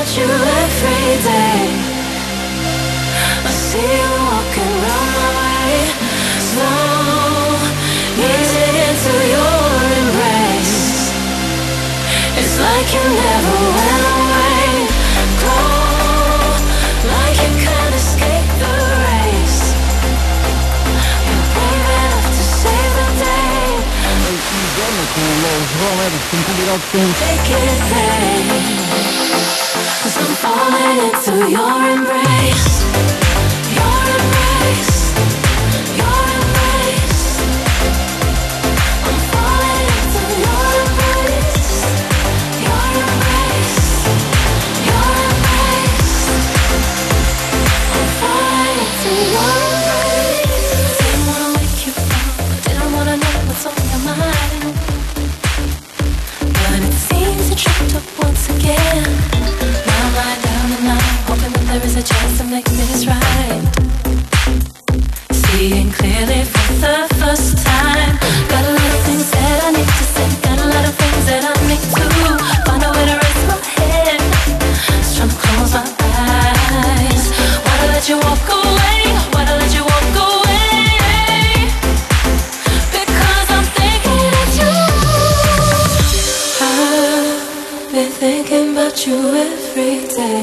you every day. I see you walking round my way, slow, easing into your embrace. It's like you never went away, glow, like you can't escape the race. You're brave enough to save the day. Take it there, 'cause I'm falling into your embrace. Your embrace, your embrace. I'm falling into your embrace. Your embrace, your embrace. I'm falling into your embrace. Didn't wanna wake you up, didn't wanna know what's on your mind, but it seems you tripped up once again. Now I'm lying down and I'm hoping that there is a chance to make this right. Seeing clearly for the first time. Got a lot of things that I need to say, got a lot of things that I need to find a way to raise my head. Just trying to close my eyes. Why'd I let you walk away? Why'd I let you walk away? Because I'm thinking of you. I've been thinking about you every day.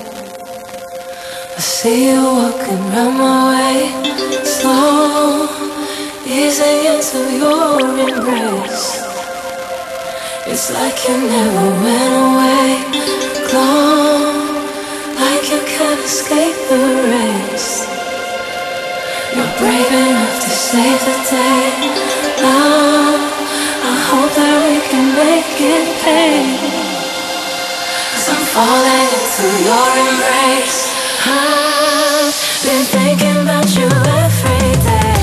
I see you walking round my way, slow, easing into your embrace. It's like you never went away, glow, like you can't escape the race. You're brave enough to save the day. Now, I hope that we can make it pay, 'cause I'm falling into your embrace. I've been thinking about you every day.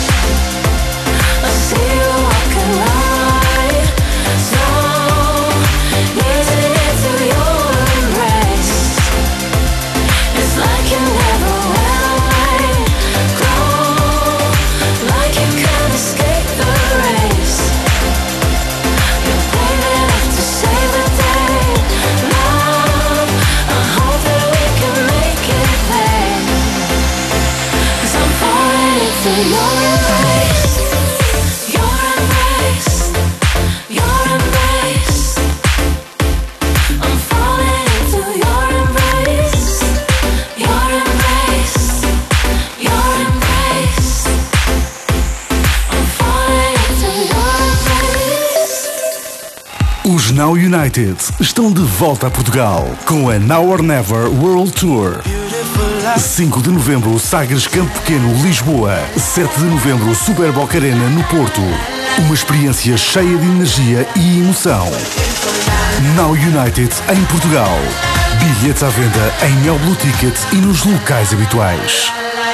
I see you walking right, slow, easing into your embrace. It's like you never went away, glow, like you can't escape the race. You're brave enough to save the day. Love, I hope that we can make it there, 'cause I'm falling into your embrace. Your embrace, your embrace. I'm falling into your embrace. Your embrace, your embrace. I'm falling into your embrace. Os Now United estão de volta a Portugal com a Now or Never World Tour. 5 de novembro, Sagres Campo Pequeno, Lisboa. 7 de novembro, Super Boca Arena, no Porto. Uma experiência cheia de energia e emoção. Now United em Portugal. Bilhetes à venda em Mel Blue Ticket e nos locais habituais.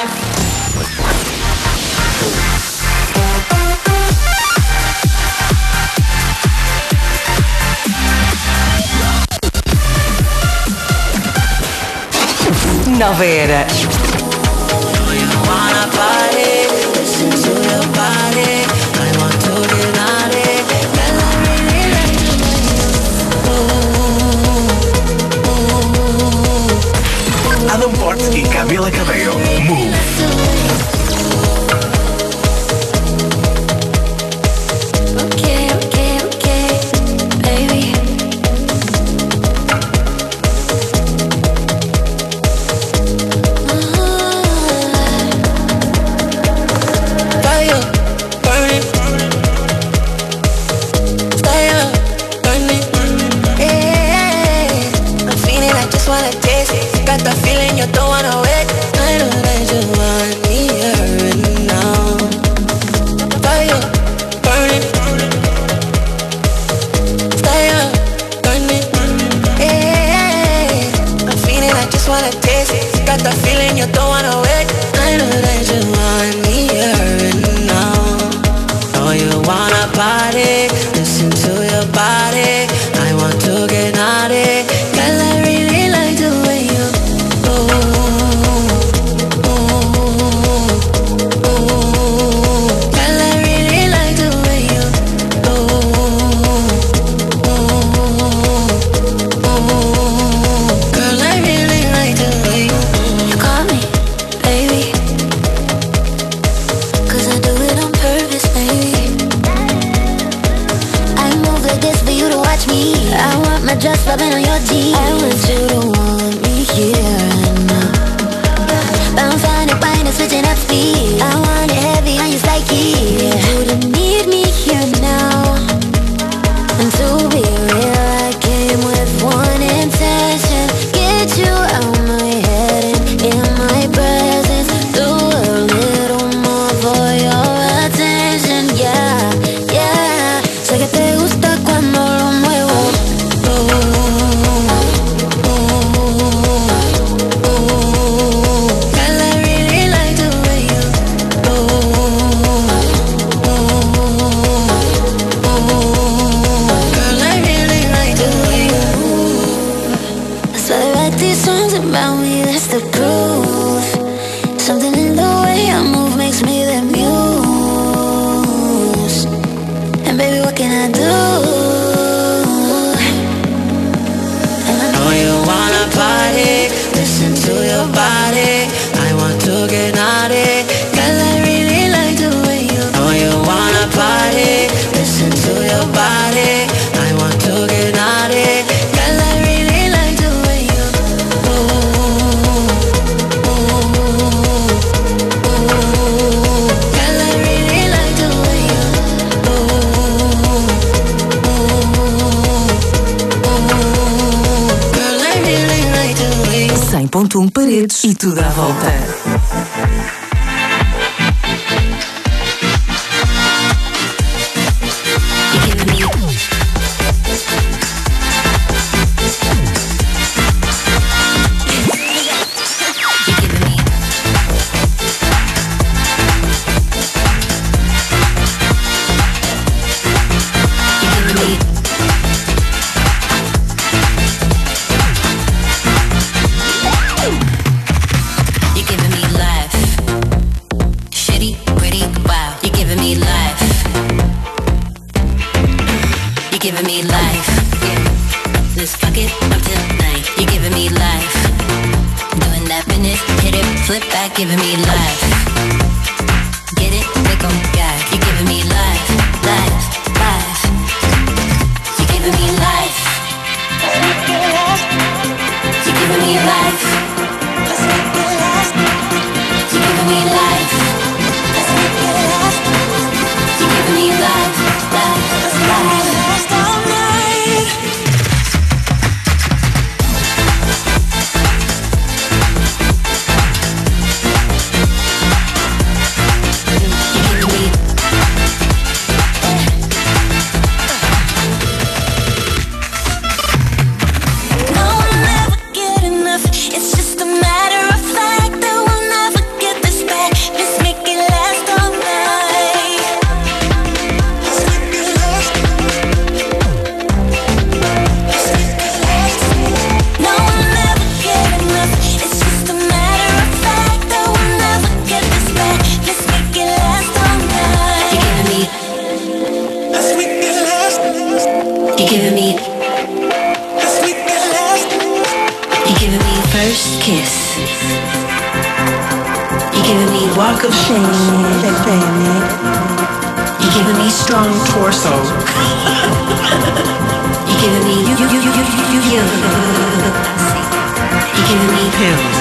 Nova Era. Adam Porte e Camila Cabello. Move. Girl, these songs about me, that's the proof. Something in the way I move makes me the muse. And baby, what can I do? And I know you wanna party, listen to your body. I want to get naughty, 'cause I really like the way you know you wanna party, listen to your body. I want to get naughty, 'cause I really like the way you Cause I really like the way you Girl, I really like the way you 100.1 Paredes e tudo à volta. Giving me life. Let's fuck it up tonight. You're giving me life. Doing that minute, hit it, flip back, giving me life. Get it, make 'em gag. You're giving me life, life, life. You're giving me life. You're giving me life. You're giving me life. You're giving me life, life, life. Walk of shame. You're giving me strong torso. You're giving me you. You're giving me pills.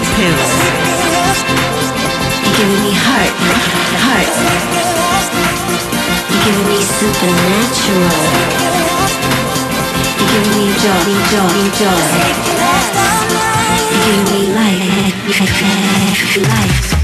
You're giving me heart. You're giving me supernatural. You're giving me joy. You're giving me life.